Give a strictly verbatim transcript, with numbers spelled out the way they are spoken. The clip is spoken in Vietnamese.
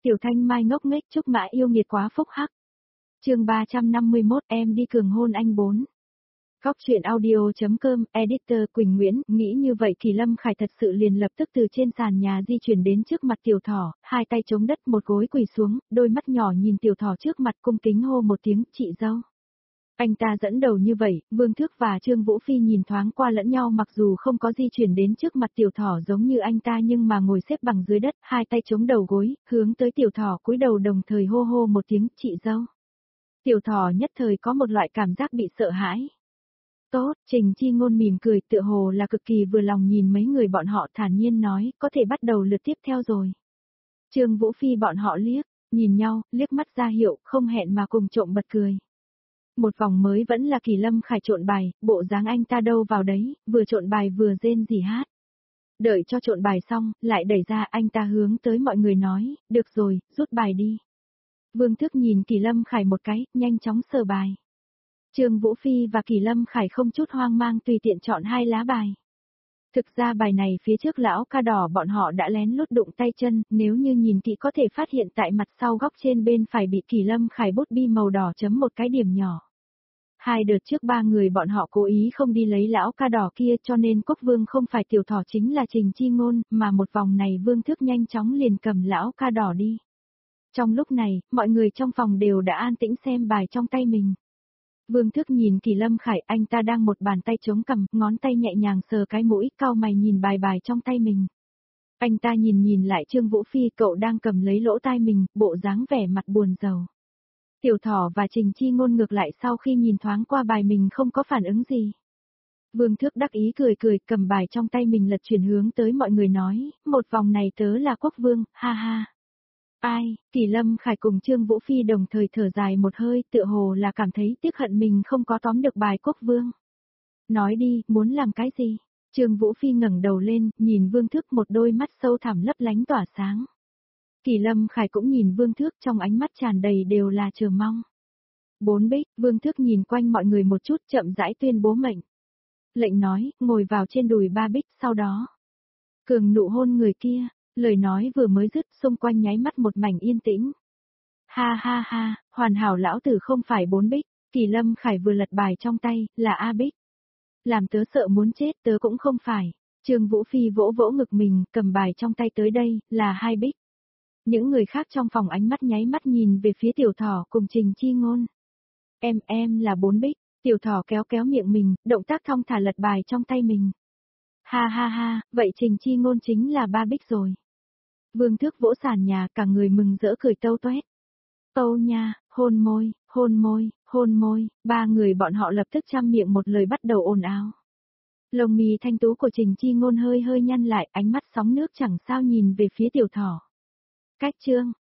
Tiểu Thanh Mai ngốc nghếch Trúc Mã yêu nghiệt quá phúc hắc. Chương ba trăm năm mươi mốt em đi cường hôn anh bốn. Góc truyện audio.com, editor Quỳnh Nguyễn, nghĩ như vậy Kỳ Lâm Khải thật sự liền lập tức từ trên sàn nhà di chuyển đến trước mặt Tiểu Thỏ, hai tay chống đất một gối quỳ xuống, đôi mắt nhỏ nhìn Tiểu Thỏ trước mặt cung kính hô một tiếng, chị dâu. Anh ta dẫn đầu như vậy, Vương Thước và Trương Vũ Phi nhìn thoáng qua lẫn nhau mặc dù không có di chuyển đến trước mặt Tiểu Thỏ giống như anh ta nhưng mà ngồi xếp bằng dưới đất, hai tay chống đầu gối, hướng tới Tiểu Thỏ cúi đầu đồng thời hô hô một tiếng, chị dâu. Tiểu Thỏ nhất thời có một loại cảm giác bị sợ hãi. Tốt, Trình Chi Ngôn mỉm cười tựa hồ là cực kỳ vừa lòng nhìn mấy người bọn họ thản nhiên nói, có thể bắt đầu lượt tiếp theo rồi. Trương Vũ Phi bọn họ liếc, nhìn nhau, liếc mắt ra hiệu, không hẹn mà cùng trộm bật cười. Một vòng mới vẫn là Kỳ Lâm Khải trộn bài, bộ dáng anh ta đâu vào đấy, vừa trộn bài vừa rên rỉ hát. Đợi cho trộn bài xong, lại đẩy ra anh ta hướng tới mọi người nói, được rồi, rút bài đi. Vương Thức nhìn Kỳ Lâm Khải một cái, nhanh chóng sờ bài. Trương Vũ Phi và Kỳ Lâm Khải không chút hoang mang tùy tiện chọn hai lá bài. Thực ra bài này phía trước lão ca đỏ bọn họ đã lén lút đụng tay chân, nếu như nhìn kỹ có thể phát hiện tại mặt sau góc trên bên phải bị Kỳ Lâm Khải bút bi màu đỏ chấm một cái điểm nhỏ. Hai đợt trước ba người bọn họ cố ý không đi lấy lão ca đỏ kia cho nên Cốc Vương không phải Tiểu Thỏ chính là Trình Chi Ngôn, mà một vòng này Vương Thức nhanh chóng liền cầm lão ca đỏ đi. Trong lúc này, mọi người trong phòng đều đã an tĩnh xem bài trong tay mình. Vương Thức nhìn Kỳ Lâm Khải, anh ta đang một bàn tay chống cằm, ngón tay nhẹ nhàng sờ cái mũi, cau mày nhìn bài bài trong tay mình. Anh ta nhìn nhìn lại Trương Vũ Phi, cậu đang cầm lấy lỗ tai mình, bộ dáng vẻ mặt buồn rầu. Tiểu Thỏ và Trình Chi Ngôn ngược lại sau khi nhìn thoáng qua bài mình không có phản ứng gì. Vương Thức đắc ý cười cười, cầm bài trong tay mình lật chuyển hướng tới mọi người nói, một vòng này tớ là Quốc Vương, ha ha. Ai, Kỳ Lâm Khải cùng Trương Vũ Phi đồng thời thở dài một hơi, tựa hồ là cảm thấy tiếc hận mình không có tóm được bài Quốc Vương. Nói đi, muốn làm cái gì? Trương Vũ Phi ngẩng đầu lên, nhìn Vương Thức một đôi mắt sâu thẳm lấp lánh tỏa sáng. Kỳ Lâm Khải cũng nhìn Vương Thước trong ánh mắt tràn đầy đều là chờ mong. Bốn bích, Vương Thước nhìn quanh mọi người một chút chậm rãi tuyên bố mệnh. Lệnh nói, ngồi vào trên đùi ba bích, sau đó. Cường nụ hôn người kia, lời nói vừa mới dứt xung quanh nháy mắt một mảnh yên tĩnh. Ha ha ha, hoàn hảo lão tử không phải bốn bích, Kỳ Lâm Khải vừa lật bài trong tay, là A bích. Làm tớ sợ muốn chết tớ cũng không phải. Trương Vũ Phi vỗ vỗ ngực mình, cầm bài trong tay tới đây, là hai bích. Những người khác trong phòng ánh mắt nháy mắt nhìn về phía Tiểu Thỏ cùng Trình Chi Ngôn. Em em là bốn bích, Tiểu Thỏ kéo kéo miệng mình, động tác thong thả lật bài trong tay mình. Ha ha ha, vậy Trình Chi Ngôn chính là ba bích rồi. Vương Thước vỗ sàn nhà cả người mừng rỡ cười tâu toét. Tâu nha, hôn môi, hôn môi, hôn môi, ba người bọn họ lập tức trăm miệng một lời bắt đầu ồn ào. Lông mi thanh tú của Trình Chi Ngôn hơi hơi nhăn lại, ánh mắt sóng nước chẳng sao nhìn về phía Tiểu Thỏ. Cách chương,